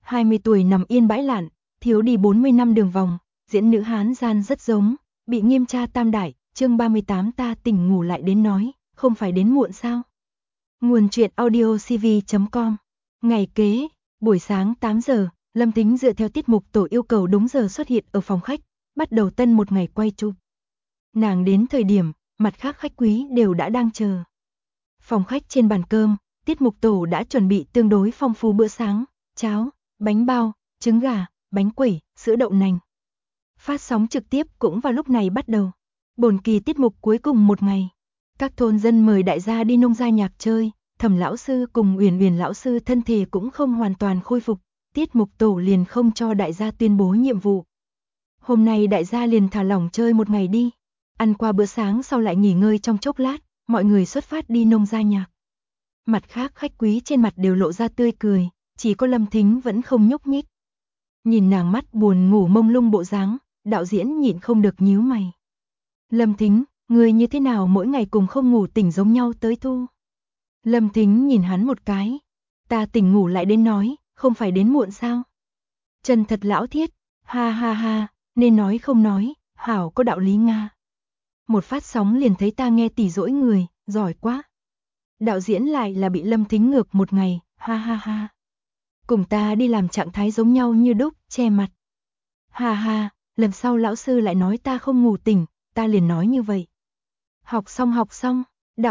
20 tuổi nằm yên bãi lạn, thiếu đi 40 năm đường vòng, diễn nữ Hán gian rất giống, bị nghiêm tra tam đại, chương 38 ta tỉnh ngủ lại đến nói, không phải đến muộn sao? Nguồn truyện audiocv.com. Ngày kế, buổi sáng 8 giờ, Lâm Thính dựa theo tiết mục tổ yêu cầu đúng giờ xuất hiện ở phòng khách, bắt đầu tân một ngày quay chụp. Nàng đến thời điểm, mặt khác khách quý đều đã đang chờ. Phòng khách trên bàn cơm, tiết mục tổ đã chuẩn bị tương đối phong phú bữa sáng, cháo, bánh bao, trứng gà, bánh quẩy, sữa đậu nành. Phát sóng trực tiếp cũng vào lúc này bắt đầu. Bổn kỳ tiết mục cuối cùng một ngày. Các thôn dân mời đại gia đi nông gia nhạc chơi, Thẩm lão sư cùng Uyển Uyển lão sư thân thể cũng không hoàn toàn khôi phục, tiết mục tổ liền không cho đại gia tuyên bố nhiệm vụ. Hôm nay đại gia liền thả lỏng chơi một ngày đi. Ăn qua bữa sáng sau lại nghỉ ngơi trong chốc lát, mọi người xuất phát đi nông gia nhạc. Mặt khác khách quý trên mặt đều lộ ra tươi cười, chỉ có Lâm Thính vẫn không nhúc nhích. Nhìn nàng mắt buồn ngủ mông lung bộ dáng, đạo diễn nhịn không được nhíu mày. Lâm Thính, người như thế nào mỗi ngày cùng không ngủ tỉnh giống nhau tới thu? Lâm Thính nhìn hắn một cái. Ta tỉnh ngủ lại đến nói, không phải đến muộn sao? Chân thật lão thiết, ha ha ha, nên nói không nói, hảo có đạo lý Nga. Một phát sóng liền thấy ta nghe tỉ dỗi người, giỏi quá. Đạo diễn lại là bị Lâm Thính ngược một ngày, ha ha ha. Cùng ta đi làm trạng thái giống nhau như đúc, che mặt. Ha ha, lần sau lão sư lại nói ta không ngủ tỉnh, ta liền nói như vậy. Học xong,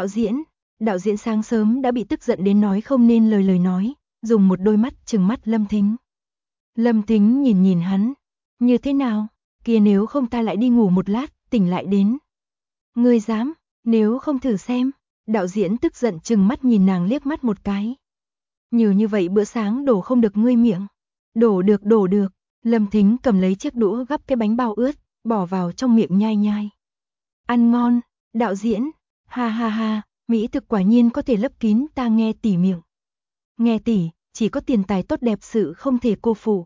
đạo diễn sáng sớm đã bị tức giận đến nói không nên lời nói, dùng một đôi mắt trừng mắt Lâm Thính. Lâm Thính nhìn hắn, như thế nào, kia nếu không ta lại đi ngủ một lát, tỉnh lại đến. Ngươi dám, nếu không thử xem, đạo diễn tức giận trừng mắt nhìn nàng liếc mắt một cái. Nhiều như vậy bữa sáng đổ không được ngươi miệng. Đổ được. Lâm Thính cầm lấy chiếc đũa gắp cái bánh bao ướt, bỏ vào trong miệng nhai nhai. Ăn ngon, đạo diễn, ha ha ha, mỹ thực quả nhiên có thể lấp kín ta nghe tỉ miệng. Nghe tỉ, chỉ có tiền tài tốt đẹp sự không thể cô phụ.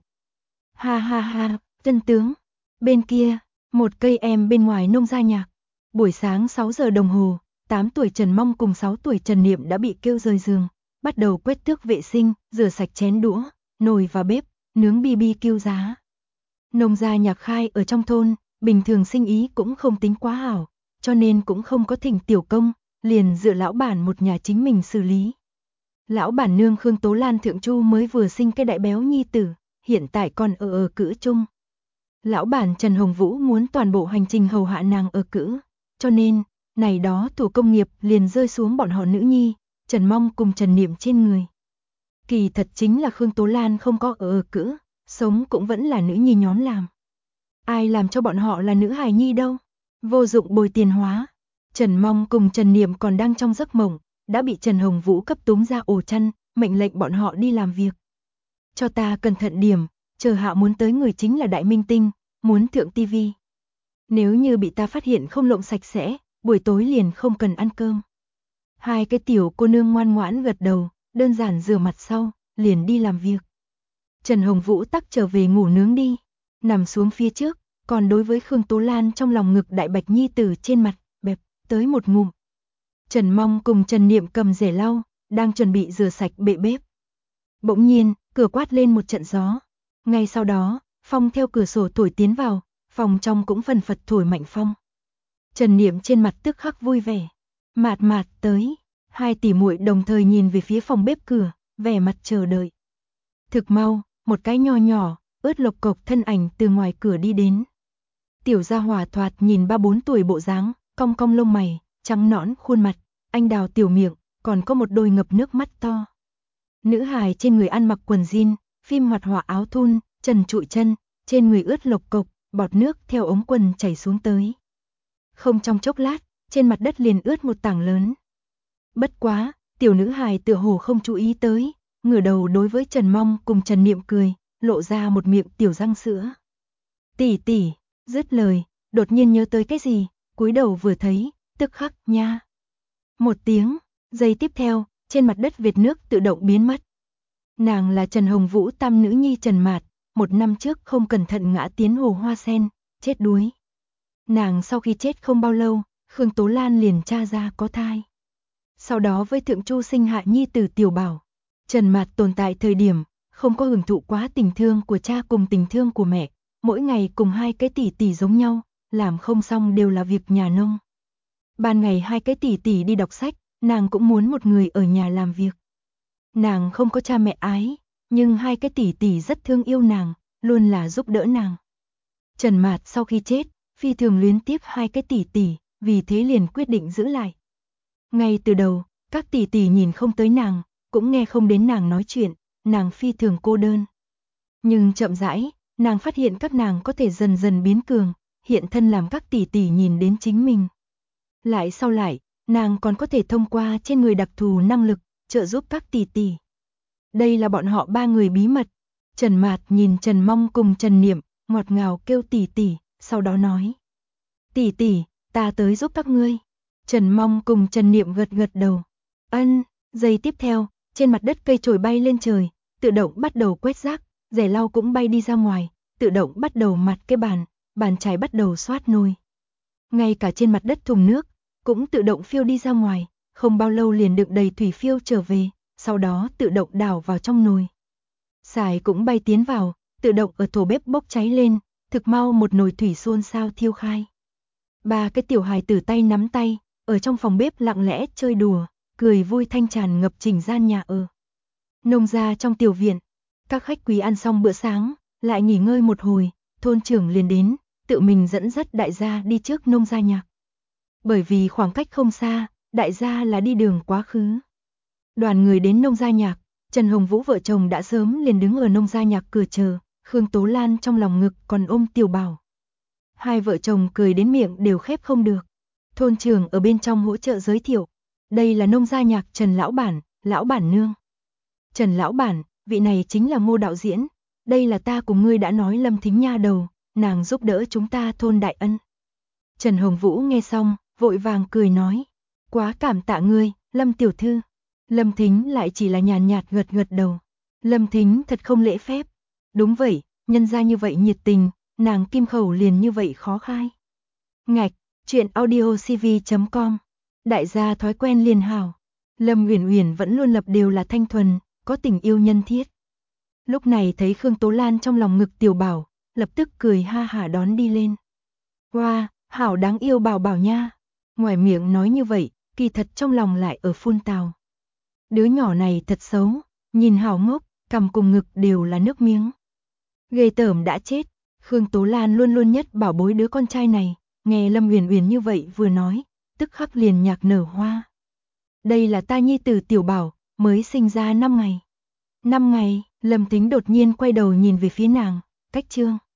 Ha ha ha, chân tướng. Bên kia, một cây em bên ngoài nông gia nhạc. Buổi sáng 6 giờ đồng hồ, 8 tuổi Trần Mong cùng 6 tuổi Trần Niệm đã bị kêu rời giường, bắt đầu quét tước vệ sinh, rửa sạch chén đũa, nồi và bếp, nướng BBQ giá. Nông gia nhạc khai ở trong thôn, bình thường sinh ý cũng không tính quá hảo, cho nên cũng không có thỉnh tiểu công, liền dựa lão bản một nhà chính mình xử lý. Lão bản nương Khương Tố Lan thượng chu mới vừa sinh cái đại béo nhi tử, hiện tại còn ở cữ chung. Lão bản Trần Hồng Vũ muốn toàn bộ hành trình hầu hạ nàng ở cữ, cho nên, này đó thủ công nghiệp liền rơi xuống bọn họ nữ nhi, Trần Mong cùng Trần Niệm trên người. Kỳ thật chính là Khương Tố Lan không có ở cữ, sống cũng vẫn là nữ nhi nhóm làm. Ai làm cho bọn họ là nữ hài nhi đâu, vô dụng bồi tiền hóa. Trần Mong cùng Trần Niệm còn đang trong giấc mộng, đã bị Trần Hồng Vũ cấp túm ra ổ chăn, mệnh lệnh bọn họ đi làm việc. Cho ta cẩn thận điểm, chờ hạ muốn tới người chính là đại minh tinh, muốn thượng tivi. Nếu như bị ta phát hiện không lộng sạch sẽ, buổi tối liền không cần ăn cơm. Hai cái tiểu cô nương ngoan ngoãn gật đầu, đơn giản rửa mặt sau, liền đi làm việc. Trần Hồng Vũ tắc trở về ngủ nướng đi, nằm xuống phía trước, còn đối với Khương Tố Lan trong lòng ngực đại bạch nhi tử trên mặt, bẹp, tới một ngụm. Trần Mong cùng Trần Niệm cầm rẻ lau, đang chuẩn bị rửa sạch bệ bếp. Bỗng nhiên, cửa quát lên một trận gió. Ngay sau đó, phong theo cửa sổ thổi tiến vào, phòng trong cũng phần phật thổi mạnh phong. Trần Niệm trên mặt tức khắc vui vẻ. Mạt tới, hai tỷ muội đồng thời nhìn về phía phòng bếp cửa, vẻ mặt chờ đợi. Thực mau, một cái nho nhỏ, ướt lộc cộc thân ảnh từ ngoài cửa đi đến. Tiểu gia hỏa thoạt nhìn 3-4 tuổi bộ dáng, cong cong lông mày, trắng nõn khuôn mặt, anh đào tiểu miệng, còn có một đôi ngập nước mắt to. Nữ hài trên người ăn mặc quần jean, phim hoạt họa áo thun, trần trụi chân, trên người ướt lộc cộc, bọt nước theo ống quần chảy xuống tới. Không trong chốc lát, trên mặt đất liền ướt một tảng lớn. Bất quá, tiểu nữ hài tựa hồ không chú ý tới, ngửa đầu đối với Trần Mong cùng Trần Niệm cười, lộ ra một miệng tiểu răng sữa. Tỷ, dứt lời, đột nhiên nhớ tới cái gì, cúi đầu vừa thấy, tức khắc nha. Một tiếng, giây tiếp theo, trên mặt đất vệt nước tự động biến mất. Nàng là Trần Hồng Vũ tam nữ nhi Trần Mạt, 1 năm trước không cẩn thận ngã tiến hồ hoa sen, chết đuối. Nàng sau khi chết không bao lâu, Khương Tố Lan liền tra ra có thai. Sau đó với thượng chu sinh hạ nhi tử Tiểu Bảo. Trần Mạt tồn tại thời điểm, không có hưởng thụ quá tình thương của cha cùng tình thương của mẹ, mỗi ngày cùng hai cái tỷ tỷ giống nhau, làm không xong đều là việc nhà nông. Ban ngày hai cái tỷ tỷ đi đọc sách, nàng cũng muốn một người ở nhà làm việc. Nàng không có cha mẹ ái, nhưng hai cái tỷ tỷ rất thương yêu nàng, luôn là giúp đỡ nàng. Trần Mạt sau khi chết, phi thường luyến tiếc hai cái tỷ tỷ, vì thế liền quyết định giữ lại. Ngay từ đầu, các tỷ tỷ nhìn không tới nàng, cũng nghe không đến nàng nói chuyện, nàng phi thường cô đơn. Nhưng chậm rãi, nàng phát hiện các nàng có thể dần dần biến cường, hiện thân làm các tỷ tỷ nhìn đến chính mình. Lại sau lại, nàng còn có thể thông qua trên người đặc thù năng lực, trợ giúp các tỷ tỷ. Đây là bọn họ ba người bí mật. Trần Mạt nhìn Trần Mong cùng Trần Niệm, ngọt ngào kêu tỷ tỷ, sau đó nói. Tỷ tỷ, ta tới giúp các ngươi. Trần Mong cùng Trần Niệm gật gật đầu. Ân, giây tiếp theo, trên mặt đất cây chổi bay lên trời, tự động bắt đầu quét rác, rẻ lau cũng bay đi ra ngoài, tự động bắt đầu mặt cái bàn chải bắt đầu xoát nồi. Ngay cả trên mặt đất thùng nước, cũng tự động phiêu đi ra ngoài, không bao lâu liền đựng đầy thủy phiêu trở về, sau đó tự động đảo vào trong nồi. Xài cũng bay tiến vào, tự động ở thổ bếp bốc cháy lên, thực mau một nồi thủy xôn xao thiêu khai. Ba cái tiểu hài tử tay nắm tay, ở trong phòng bếp lặng lẽ chơi đùa, cười vui thanh tràn ngập chỉnh gian nhà ở. Nông gia trong tiểu viện, các khách quý ăn xong bữa sáng, lại nghỉ ngơi một hồi, thôn trưởng liền đến, tự mình dẫn dắt đại gia đi trước nông gia nhạc. Bởi vì khoảng cách không xa, đại gia là đi đường quá khứ. Đoàn người đến nông gia nhạc, Trần Hồng Vũ vợ chồng đã sớm liền đứng ở nông gia nhạc cửa chờ, Khương Tố Lan trong lòng ngực còn ôm Tiểu Bảo. Hai vợ chồng cười đến miệng đều khép không được. Thôn trưởng ở bên trong hỗ trợ giới thiệu. Đây là nông gia nhạc Trần Lão bản nương. Trần Lão bản, vị này chính là Ngô đạo diễn. Đây là ta cùng ngươi đã nói Lâm Thính nha đầu, nàng giúp đỡ chúng ta thôn đại ân. Trần Hồng Vũ nghe xong, vội vàng cười nói. Quá cảm tạ ngươi, Lâm tiểu thư. Lâm Thính lại chỉ là nhàn nhạt gật gật đầu. Lâm Thính thật không lễ phép. Đúng vậy, nhân ra như vậy nhiệt tình, nàng kim khẩu liền như vậy khó khai. Ngạch, chuyện audiocv.com. Đại gia thói quen liền hảo. Lâm Uyển Uyển vẫn luôn lập đều là thanh thuần, có tình yêu nhân thiết. Lúc này thấy Khương Tố Lan trong lòng ngực Tiểu Bảo, lập tức cười ha hả đón đi lên. Wow, hảo đáng yêu Bảo Bảo nha. Ngoài miệng nói như vậy, kỳ thật trong lòng lại ở phun tào. Đứa nhỏ này thật xấu, nhìn hảo ngốc, cằm cùng ngực đều là nước miếng. Ghê tởm đã chết, Khương Tố Lan luôn luôn nhất bảo bối đứa con trai này, nghe Lâm Uyển Uyển như vậy vừa nói, tức khắc liền nhạc nở hoa. Đây là ta nhi tử Tiểu Bảo, mới sinh ra 5 ngày. 5 ngày, Lâm Tính đột nhiên quay đầu nhìn về phía nàng, cách chương.